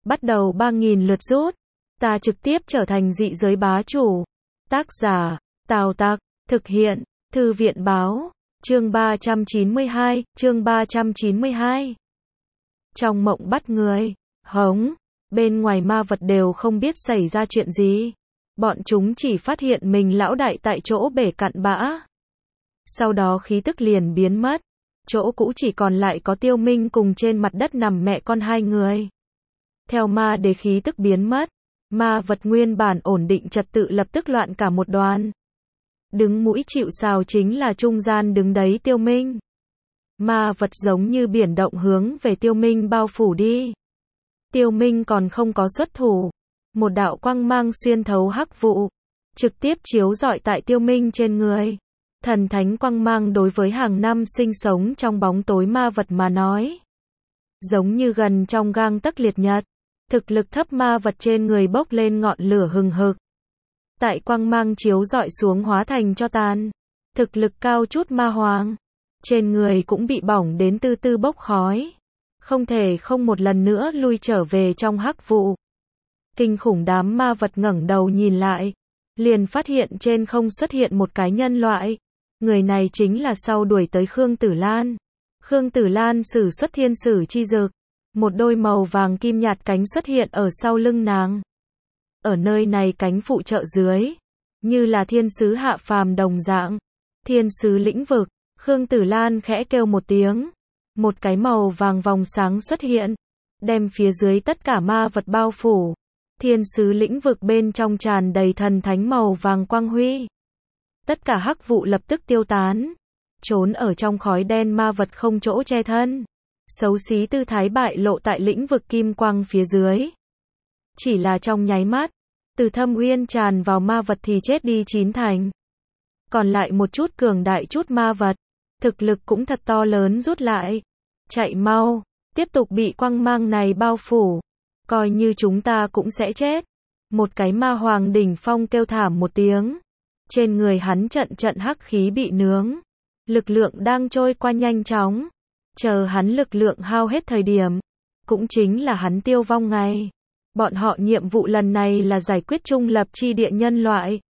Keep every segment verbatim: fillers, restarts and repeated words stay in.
bắt đầu ba nghìn lượt rút. Ta trực tiếp trở thành dị giới bá chủ. Tác giả, Tào Tặc, thực hiện, Thư viện báo, chương ba trăm chín mươi hai, chương ba trăm chín mươi hai. Trong mộng bắt người, hống, bên ngoài ma vật đều không biết xảy ra chuyện gì. Bọn chúng chỉ phát hiện mình lão đại tại chỗ bể cặn bã. Sau đó khí tức liền biến mất. Chỗ cũ chỉ còn lại có Tiêu Minh cùng trên mặt đất nằm mẹ con hai người. Theo ma đế khí tức biến mất, ma vật nguyên bản ổn định trật tự lập tức loạn cả một đoàn. Đứng mũi chịu sào chính là trung gian đứng đấy Tiêu Minh. Ma vật giống như biển động hướng về Tiêu Minh bao phủ đi. Tiêu Minh còn không có xuất thủ. Một đạo quang mang xuyên thấu hắc vụ, trực tiếp chiếu rọi tại Tiêu Minh trên người. Thần thánh quang mang đối với hàng năm sinh sống trong bóng tối ma vật mà nói, giống như gần trong gang tấc liệt nhật. Thực lực thấp ma vật trên người bốc lên ngọn lửa hừng hực. Tại quang mang chiếu rọi xuống hóa thành tro tàn. Thực lực cao chút ma hoàng, trên người cũng bị bỏng đến tư tư bốc khói. Không thể không một lần nữa lui trở về trong hắc vụ. Kinh khủng đám ma vật ngẩng đầu nhìn lại, liền phát hiện trên không xuất hiện một cái nhân loại. Người này chính là sau đuổi tới Khương Tử Lan. Khương Tử Lan sử xuất thiên sử chi dực. Một đôi màu vàng kim nhạt cánh xuất hiện ở sau lưng nàng. Ở nơi này cánh phụ trợ dưới, như là thiên sứ hạ phàm đồng dạng. Thiên sứ lĩnh vực, Khương Tử Lan khẽ kêu một tiếng. Một cái màu vàng vòng sáng xuất hiện, đem phía dưới tất cả ma vật bao phủ. Thiên sứ lĩnh vực bên trong tràn đầy thần thánh màu vàng quang huy. Tất cả hắc vụ lập tức tiêu tán. Trốn ở trong khói đen ma vật không chỗ che thân. Xấu xí tư thái bại lộ tại lĩnh vực kim quang phía dưới. Chỉ là trong nháy mắt, từ thâm uyên tràn vào ma vật thì chết đi chín thành. Còn lại một chút cường đại chút ma vật, thực lực cũng thật to lớn rút lại. Chạy mau, tiếp tục bị quang mang này bao phủ. Coi như chúng ta cũng sẽ chết. Một cái ma hoàng đỉnh phong kêu thảm một tiếng. Trên người hắn trận trận hắc khí bị nướng. Lực lượng đang trôi qua nhanh chóng. Chờ hắn lực lượng hao hết thời điểm, cũng chính là hắn tiêu vong ngày. Bọn họ nhiệm vụ lần này là giải quyết trung lập chi địa nhân loại.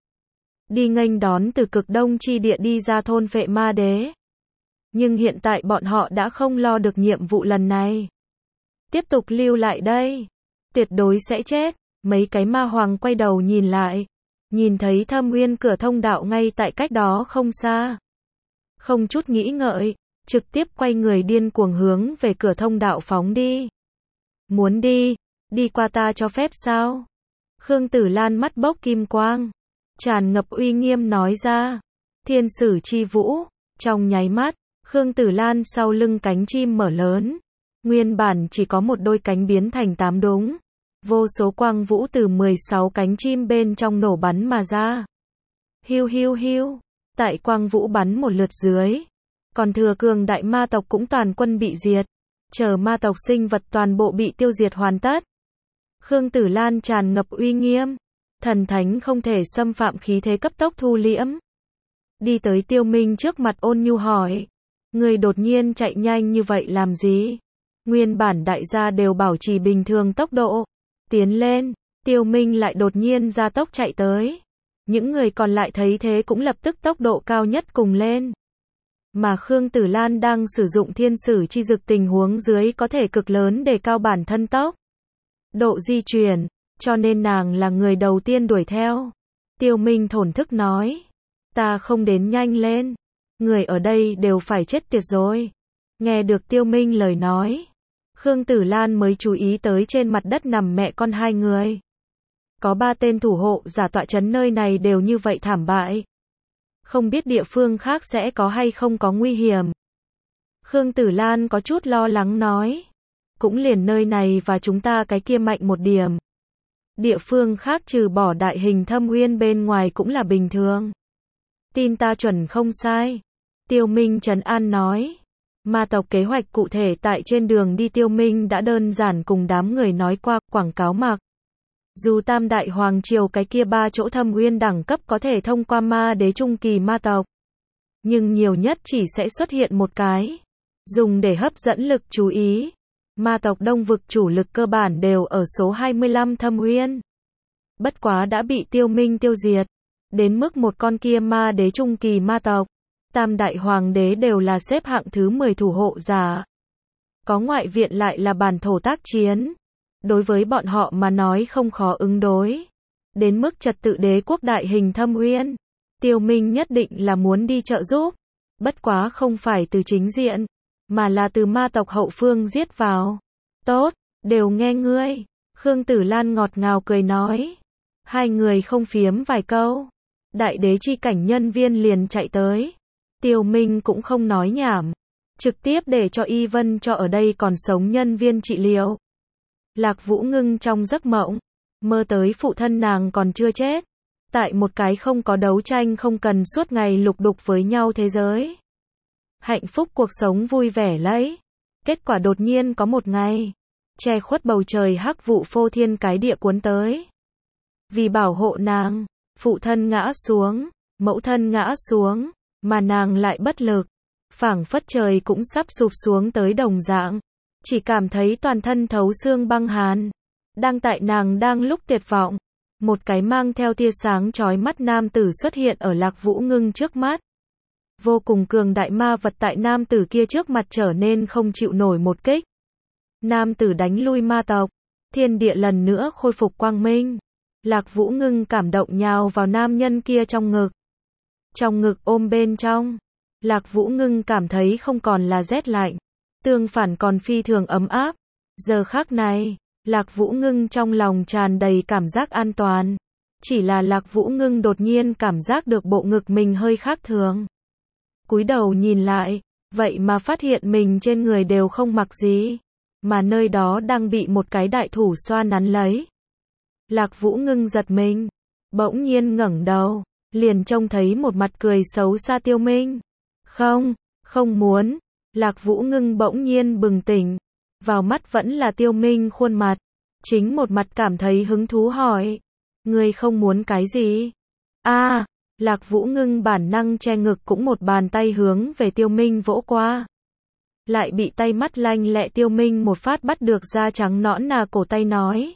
Đi nghênh đón từ cực đông chi địa đi ra thôn vệ ma đế. Nhưng hiện tại bọn họ đã không lo được nhiệm vụ lần này. Tiếp tục lưu lại đây, tuyệt đối sẽ chết. Mấy cái ma hoàng quay đầu nhìn lại, nhìn thấy thâm uyên cửa thông đạo ngay tại cách đó không xa. Không chút nghĩ ngợi, trực tiếp quay người điên cuồng hướng về cửa thông đạo phóng đi. Muốn đi, đi qua ta cho phép sao? Khương Tử Lan mắt bốc kim quang, tràn ngập uy nghiêm nói ra. Thiên sử chi vũ, trong nháy mắt, Khương Tử Lan sau lưng cánh chim mở lớn. Nguyên bản chỉ có một đôi cánh biến thành tám đống. Vô số quang vũ từ mười sáu cánh chim bên trong nổ bắn mà ra. Hiu hiu hiu, tại quang vũ bắn một lượt dưới. Còn thừa cường đại ma tộc cũng toàn quân bị diệt. Chờ ma tộc sinh vật toàn bộ bị tiêu diệt hoàn tất. Khương Tử Lan tràn ngập uy nghiêm. Thần thánh không thể xâm phạm khí thế cấp tốc thu liễm. Đi tới Tiêu Minh trước mặt ôn nhu hỏi. Người đột nhiên chạy nhanh như vậy làm gì? Nguyên bản đại gia đều bảo trì bình thường tốc độ. Tiến lên, Tiêu Minh lại đột nhiên ra tốc chạy tới. Những người còn lại thấy thế cũng lập tức tốc độ cao nhất cùng lên. Mà Khương Tử Lan đang sử dụng thiên sử chi dực tình huống dưới có thể cực lớn để cao bản thân tốc độ di chuyển, cho nên nàng là người đầu tiên đuổi theo. Tiêu Minh thổn thức nói, ta không đến nhanh lên, người ở đây đều phải chết tiệt rồi. Nghe được Tiêu Minh lời nói, Khương Tử Lan mới chú ý tới trên mặt đất nằm mẹ con hai người. Có ba tên thủ hộ giả tọa trấn nơi này đều như vậy thảm bại. Không biết địa phương khác sẽ có hay không có nguy hiểm. Khương Tử Lan có chút lo lắng nói. Cũng liền nơi này và chúng ta cái kia mạnh một điểm. Địa phương khác trừ bỏ đại hình thâm uyên bên ngoài cũng là bình thường. Tin ta chuẩn không sai. Tiêu Minh trấn an nói. Ma tộc kế hoạch cụ thể tại trên đường đi Tiêu Minh đã đơn giản cùng đám người nói qua, quảng cáo mặc. Dù Tam Đại Hoàng Triều cái kia ba chỗ thâm uyên đẳng cấp có thể thông qua ma đế trung kỳ ma tộc. Nhưng nhiều nhất chỉ sẽ xuất hiện một cái. Dùng để hấp dẫn lực chú ý. Ma tộc Đông vực chủ lực cơ bản đều ở số hai mươi lăm Thâm Uyên. Bất quá đã bị Tiêu Minh tiêu diệt. Đến mức một con kia ma đế trung kỳ ma tộc. Tam đại hoàng đế đều là xếp hạng thứ mười thủ hộ giả. Có ngoại viện lại là bản thổ tác chiến. Đối với bọn họ mà nói không khó ứng đối. Đến mức trật tự đế quốc đại hình Thâm Uyên. Tiêu Minh nhất định là muốn đi trợ giúp. Bất quá không phải từ chính diện. Mà là từ ma tộc hậu phương giết vào. Tốt, đều nghe ngươi. Khương Tử Lan ngọt ngào cười nói. Hai người không phiếm vài câu. Đại đế chi cảnh nhân viên liền chạy tới. Tiêu Minh cũng không nói nhảm. Trực tiếp để cho Y Vân cho ở đây còn sống nhân viên trị liệu. Lạc Vũ ngưng trong giấc mộng. Mơ tới phụ thân nàng còn chưa chết. Tại một cái không có đấu tranh không cần suốt ngày lục đục với nhau thế giới. Hạnh phúc cuộc sống vui vẻ lấy. Kết quả đột nhiên có một ngày. Che khuất bầu trời hắc vụ phô thiên cái địa cuốn tới. Vì bảo hộ nàng, phụ thân ngã xuống, mẫu thân ngã xuống, mà nàng lại bất lực. Phảng phất trời cũng sắp sụp xuống tới đồng dạng. Chỉ cảm thấy toàn thân thấu xương băng hàn. Đang tại nàng đang lúc tuyệt vọng. Một cái mang theo tia sáng chói mắt nam tử xuất hiện ở Lạc Vũ ngưng trước mắt. Vô cùng cường đại ma vật tại nam tử kia trước mặt trở nên không chịu nổi một kích. Nam tử đánh lui ma tộc. Thiên địa lần nữa khôi phục quang minh. Lạc Vũ ngưng cảm động nhào vào nam nhân kia trong ngực. Trong ngực ôm bên trong. Lạc Vũ ngưng cảm thấy không còn là rét lạnh. Tương phản còn phi thường ấm áp. Giờ khắc này, Lạc Vũ ngưng trong lòng tràn đầy cảm giác an toàn. Chỉ là Lạc Vũ ngưng đột nhiên cảm giác được bộ ngực mình hơi khác thường. Cúi đầu nhìn lại, vậy mà phát hiện mình trên người đều không mặc gì. Mà nơi đó đang bị một cái đại thủ xoa nắn lấy. Lạc Vũ ngưng giật mình. Bỗng nhiên ngẩng đầu. Liền trông thấy một mặt cười xấu xa Tiêu Minh. Không, không muốn. Lạc Vũ ngưng bỗng nhiên bừng tỉnh. Vào mắt vẫn là Tiêu Minh khuôn mặt. Chính một mặt cảm thấy hứng thú hỏi. Ngươi không muốn cái gì? A, à, Lạc Vũ ngưng bản năng che ngực cũng một bàn tay hướng về Tiêu Minh vỗ qua. Lại bị tay mắt lanh lẹ Tiêu Minh một phát bắt được da trắng nõn nà cổ tay nói.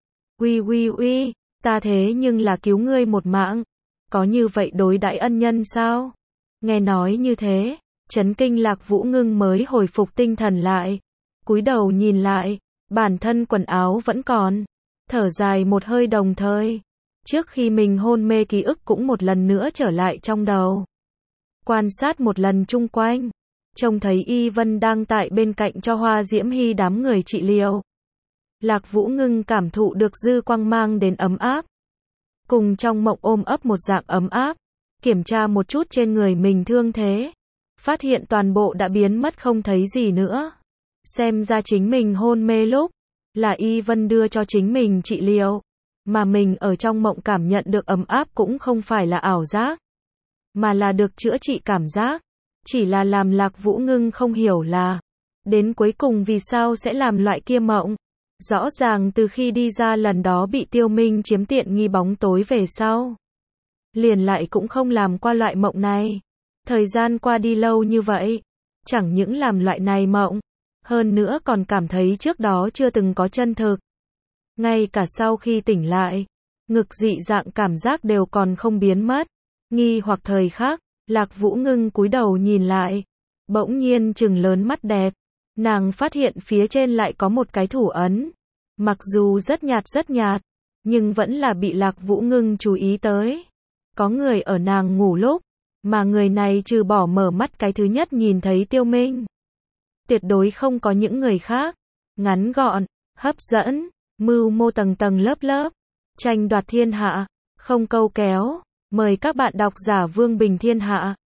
Uy uy uy, ta thế nhưng là cứu ngươi một mạng. Có như vậy đối đãi ân nhân sao? Nghe nói như thế, chấn kinh Lạc Vũ ngưng mới hồi phục tinh thần lại. Cúi đầu nhìn lại, bản thân quần áo vẫn còn. Thở dài một hơi đồng thời. Trước khi mình hôn mê ký ức cũng một lần nữa trở lại trong đầu. Quan sát một lần chung quanh. Trông thấy Y Vân đang tại bên cạnh cho Hoa Diễm Hy đám người trị liệu. Lạc Vũ ngưng cảm thụ được dư quang mang đến ấm áp. Cùng trong mộng ôm ấp một dạng ấm áp. Kiểm tra một chút trên người mình thương thế. Phát hiện toàn bộ đã biến mất không thấy gì nữa. Xem ra chính mình hôn mê lúc. Là Y Vân đưa cho chính mình trị liệu. Mà mình ở trong mộng cảm nhận được ấm áp cũng không phải là ảo giác. Mà là được chữa trị cảm giác. Chỉ là làm Lạc Vũ ngưng không hiểu là. Đến cuối cùng vì sao sẽ làm loại kia mộng. Rõ ràng từ khi đi ra lần đó bị Tiêu Minh chiếm tiện nghi bóng tối về sau. Liền lại cũng không làm qua loại mộng này. Thời gian qua đi lâu như vậy. Chẳng những làm loại này mộng. Hơn nữa còn cảm thấy trước đó chưa từng có chân thực. Ngay cả sau khi tỉnh lại. Ngực dị dạng cảm giác đều còn không biến mất. Nghi hoặc thời khắc. Lạc Vũ ngưng cúi đầu nhìn lại. Bỗng nhiên trừng lớn mắt đẹp. Nàng phát hiện phía trên lại có một cái thủ ấn. Mặc dù rất nhạt rất nhạt. Nhưng vẫn là bị Lạc Vũ ngưng chú ý tới. Có người ở nàng ngủ lúc. Mà người này trừ bỏ mở mắt cái thứ nhất nhìn thấy Tiêu Minh. Tuyệt đối không có những người khác. Ngắn gọn, hấp dẫn, mưu mô tầng tầng lớp lớp. Tranh đoạt thiên hạ, không câu kéo. Mời các bạn đọc giả Vương Bình Thiên Hạ.